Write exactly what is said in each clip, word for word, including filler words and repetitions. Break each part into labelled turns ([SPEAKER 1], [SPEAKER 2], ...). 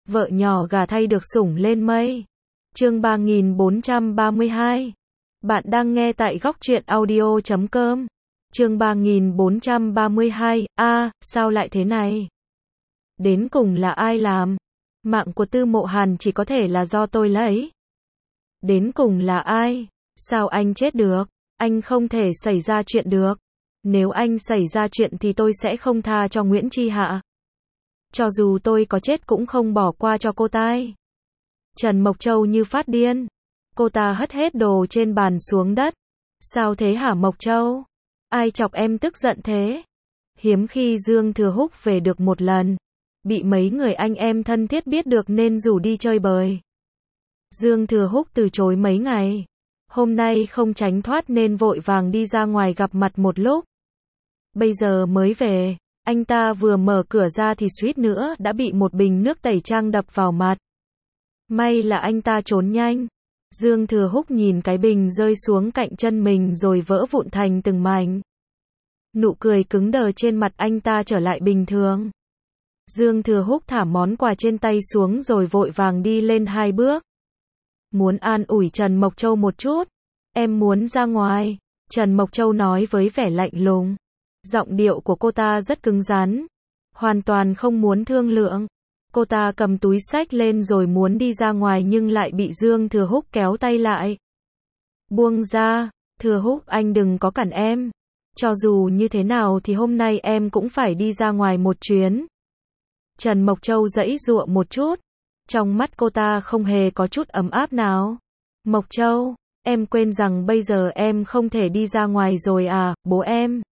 [SPEAKER 1] Vợ nhỏ gả thay được sủng lên mây. Chương ba nghìn bốn trăm ba mươi hai. Bạn đang nghe tại góc truyện audio chấm com. Chương ba nghìn bốn trăm ba mươi hai. A, à, sao lại thế này? Đến cùng là ai làm? Mạng của Tư Mộ Hàn chỉ có thể là do tôi lấy. Đến cùng là ai? Sao anh chết được? Anh không thể xảy ra chuyện được. Nếu anh xảy ra chuyện thì tôi sẽ không tha cho Nguyễn Chi Hạ. Cho dù tôi có chết cũng không bỏ qua cho cô ta. Trần Mộc Châu như phát điên. Cô ta hất hết đồ trên bàn xuống đất. Sao thế hả Mộc Châu? Ai chọc em tức giận thế? Hiếm khi Dương Thừa Húc về được một lần. Bị mấy người anh em thân thiết biết được nên rủ đi chơi bời. Dương Thừa Húc từ chối mấy ngày. Hôm nay không tránh thoát nên vội vàng đi ra ngoài gặp mặt một lúc. Bây giờ mới về, anh ta vừa mở cửa ra thì suýt nữa đã bị một bình nước tẩy trang đập vào mặt. May là anh ta trốn nhanh. Dương Thừa Húc nhìn cái bình rơi xuống cạnh chân mình rồi vỡ vụn thành từng mảnh. Nụ cười cứng đờ trên mặt anh ta trở lại bình thường. Dương Thừa Húc thả món quà trên tay xuống rồi vội vàng đi lên hai bước. Muốn an ủi Trần Mộc Châu một chút. Em muốn ra ngoài. Trần Mộc Châu nói với vẻ lạnh lùng. Giọng điệu của cô ta rất cứng rắn. Hoàn toàn không muốn thương lượng. Cô ta cầm túi xách lên rồi muốn đi ra ngoài nhưng lại bị Dương Thừa Húc kéo tay lại. Buông ra, Thừa Húc anh đừng có cản em. Cho dù như thế nào thì hôm nay em cũng phải đi ra ngoài một chuyến. Trần Mộc Châu giãy giụa một chút. Trong mắt cô ta không hề có chút ấm áp nào. Mộc Châu, em quên rằng bây giờ em không thể đi ra ngoài rồi à, bố em.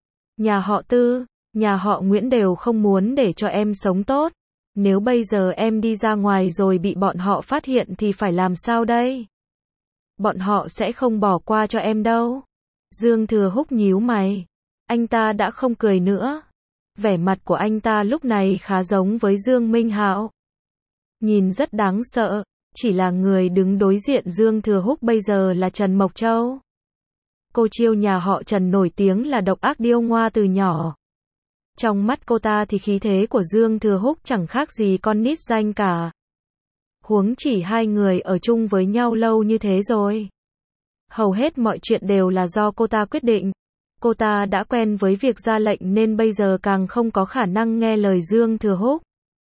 [SPEAKER 1] Nhà họ Tư, nhà họ Nguyễn đều không muốn để cho em sống tốt. Nếu bây giờ em đi ra ngoài rồi bị bọn họ phát hiện thì phải làm sao đây? Bọn họ sẽ không bỏ qua cho em đâu. Dương Thừa Húc nhíu mày. Anh ta đã không cười nữa. Vẻ mặt của anh ta lúc này khá giống với Dương Minh Hạo. Nhìn rất đáng sợ. Chỉ là người đứng đối diện Dương Thừa Húc bây giờ là Trần Mộc Châu. Cô chiêu nhà họ Trần nổi tiếng là độc ác điêu ngoa từ nhỏ. Trong mắt cô ta thì khí thế của Dương Thừa Húc chẳng khác gì con nít danh cả. Huống chỉ hai người ở chung với nhau lâu như thế rồi. Hầu hết mọi chuyện đều là do cô ta quyết định. Cô ta đã quen với việc ra lệnh nên bây giờ càng không có khả năng nghe lời Dương Thừa Húc.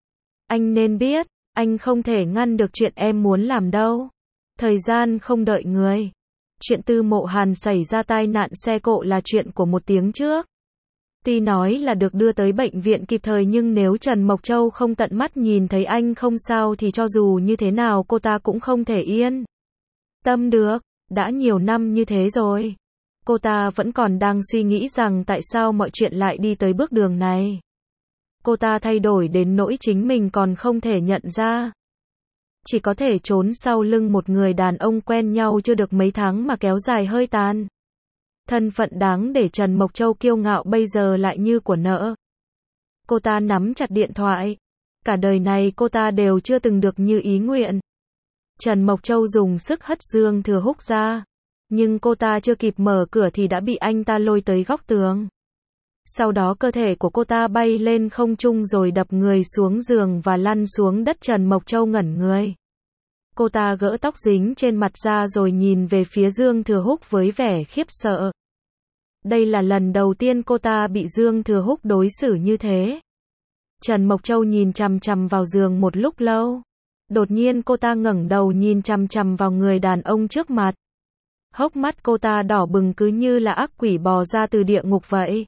[SPEAKER 1] Anh nên biết, anh không thể ngăn được chuyện em muốn làm đâu. Thời gian không đợi người. Chuyện Tư Mộ Hàn xảy ra tai nạn xe cộ là chuyện của một tiếng trước. Tuy nói là được đưa tới bệnh viện kịp thời nhưng nếu Trần Mộc Châu không tận mắt nhìn thấy anh không sao thì cho dù như thế nào cô ta cũng không thể yên tâm được. Đã nhiều năm như thế rồi. Cô ta vẫn còn đang suy nghĩ rằng tại sao mọi chuyện lại đi tới bước đường này. Cô ta thay đổi đến nỗi chính mình còn không thể nhận ra. Chỉ có thể trốn sau lưng một người đàn ông quen nhau chưa được mấy tháng mà kéo dài hơi tàn. Thân phận đáng để Trần Mộc Châu kiêu ngạo bây giờ lại như của nợ. Cô ta nắm chặt điện thoại. Cả đời này cô ta đều chưa từng được như ý nguyện. Trần Mộc Châu dùng sức hất Dương Thừa Húc ra. Nhưng cô ta chưa kịp mở cửa thì đã bị anh ta lôi tới góc tường. Sau đó cơ thể của cô ta bay lên không trung rồi đập người xuống giường và lăn xuống đất. Trần Mộc Châu ngẩn người. Cô ta gỡ tóc dính trên mặt ra rồi nhìn về phía Dương Thừa Húc với vẻ khiếp sợ. Đây là lần đầu tiên cô ta bị Dương Thừa Húc đối xử như thế. Trần Mộc Châu nhìn chằm chằm vào giường một lúc lâu. Đột nhiên cô ta ngẩng đầu nhìn chằm chằm vào người đàn ông trước mặt. Hốc mắt cô ta đỏ bừng cứ như là ác quỷ bò ra từ địa ngục vậy.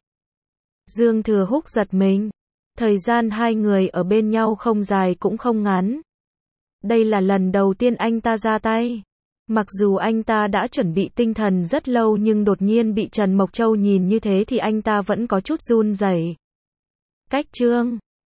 [SPEAKER 1] Dương Thừa Húc giật mình. Thời gian hai người ở bên nhau không dài cũng không ngắn. Đây là lần đầu tiên anh ta ra tay. Mặc dù anh ta đã chuẩn bị tinh thần rất lâu nhưng đột nhiên bị Trần Mộc Châu nhìn như thế thì anh ta vẫn có chút run rẩy. Cách chương